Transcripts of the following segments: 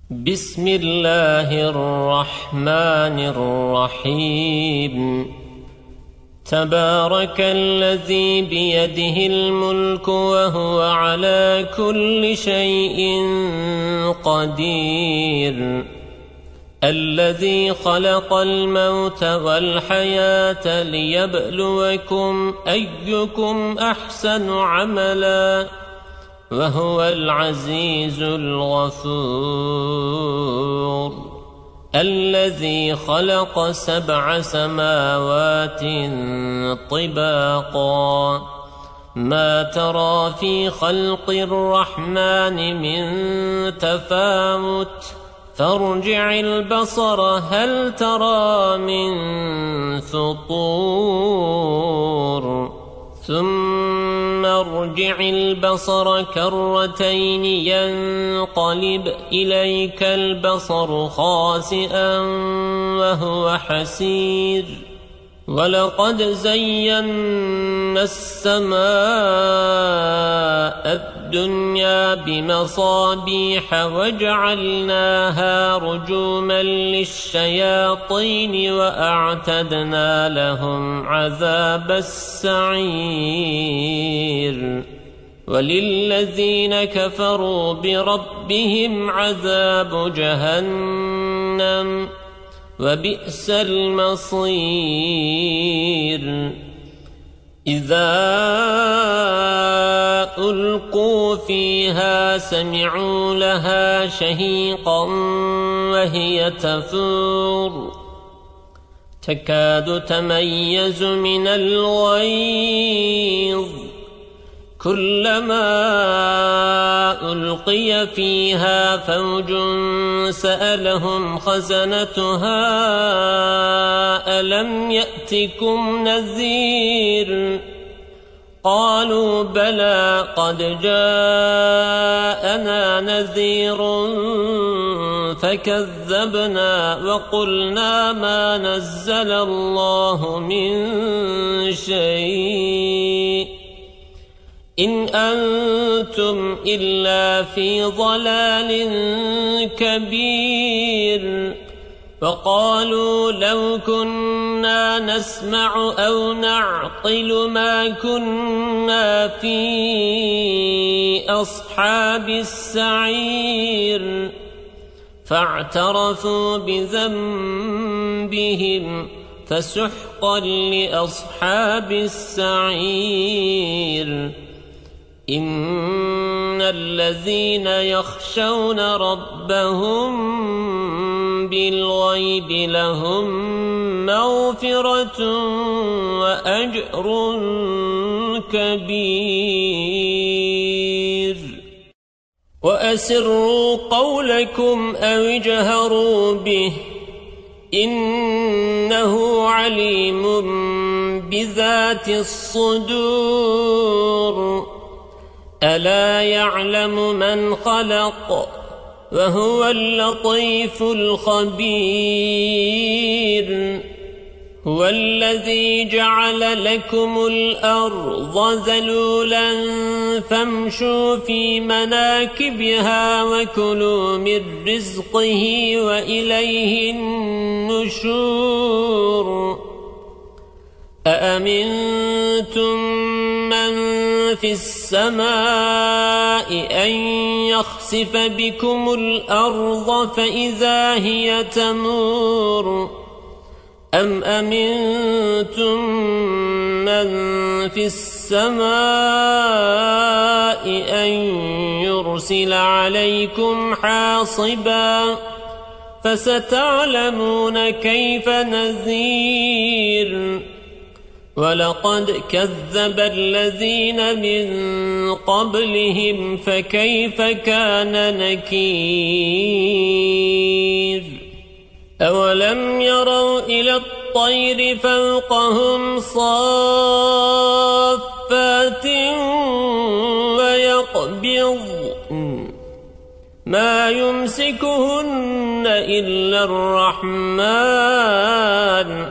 بسم الله الرحمن الرحيم تبارك الذي بيده الملك وهو على كل شيء قدير الذي خلق الموت والحياة ليبلوكم أيكم أحسن عملا وهو العزيز الغفور الذي خلق 7 سماوات طباقا ما ترى في خلق الرحمن من تفاوت فارجع البصر هل ترى من فطور ثم ارجع البصر كرتين ينقلب إليك البصر خاسئا وهو حسير ولقد زينا السماء الدنيا بمصابيح وجعلناها رجوما للشياطين وأعتدنا لهم عذاب السعير وللذين كفروا بربهم عذاب جهنم وبئس المصير إذا ألقوا فيها سمعوا لها شهيقا وهي تفور تكاد تميز من الغيظ كلما ألقي فيها فوج سألهم خزنتها ألم يأتكم نذير قالوا بلى قد جاءنا نذير فكذبنا وقلنا ما نزل الله من شيء إن أنتم إلا في ضلال كبير وقالوا لو كنا نسمع أو نعقل ما كنا في أصحاب السعير فاعترفوا بذنبهم فسحقا لأصحاب السعير إن الذين يخشون ربهم بالغيب لهم مغفرة وأجر كبير وأسروا قولكم أو اجهروا به إنه عليم بذات الصدور ألا يعلم من خلق وهو اللطيف الخبير هو الذي جعل لكم الأرض ذلولا فامشوا في مناكبها وكلوا من رزقه وإليه النشور أأمنتم من في السماء أن يخسف بكم الأرض فإذا هي تمور أم أمنتم من في السماء أن يرسل عليكم حاصبا فستعلمون كيف نذير ولقد كذب الذين من قبلهم فكيف كان نكير أولم يروا إلى الطير فوقهم صافات ويقبض ما يمسكهن إلا الرحمن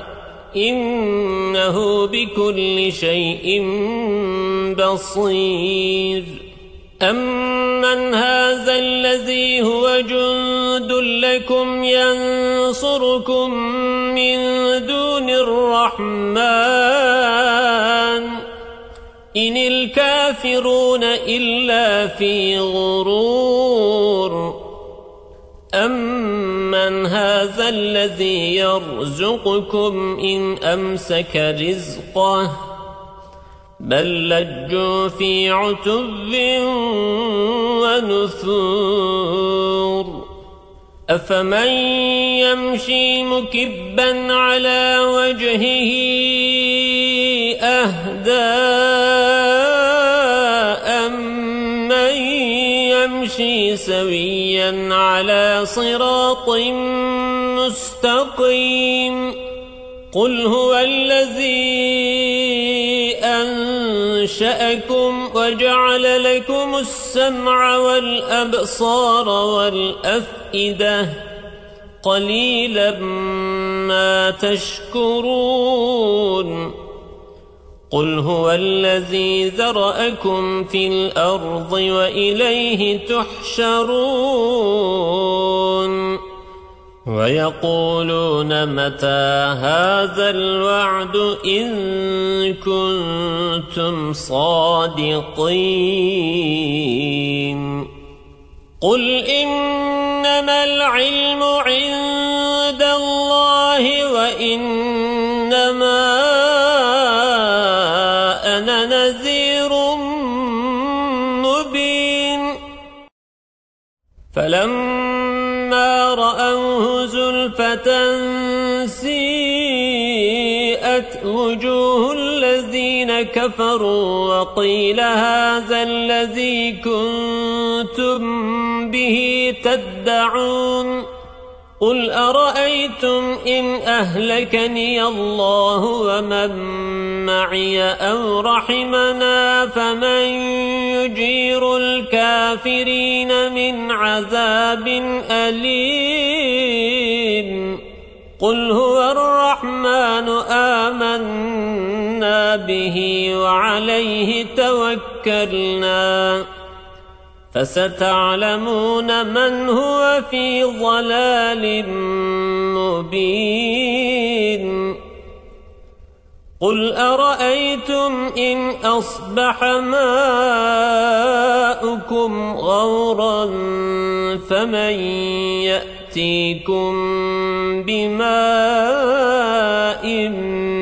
إنه بكل شيء بصير أمن أمن هذا الذي هو جند لكم ينصركم من دون الرحمن إن الكافرون إلا في غرور أمن هذا الذي يرزقكم إن أمسك رزقه بل لجوا في عتب ونثور أفمن يمشي مكبا على وجهه أهدى أمن يمشي سويا على صراط مستقيم قل هو الذي أنشأكم وجعل لكم السمع والأبصار والأفئدة قليلا ما تشكرون قل هو الذي ذرأكم في الأرض وإليه تحشرون ويقولون متى هذا الوعد إن كنتم صادقين قل إنما العلم عند الله وإنما أنا نذير مبين فلما رأوه زلفة سيئت وجوه الذين كفروا وقيل هذا الذي كنتم به تدعون قل أرأيتم إن أهلكني الله ومن معي أو رحمنا فمن يجير الكافرين من عذاب أليم قل هو الرحمن آمنا به وعليه توكلنا فستعلمون من هو في ضلال مبين قل أرأيتم إن أصبح ماؤكم غورا فمن يأتيكم بماء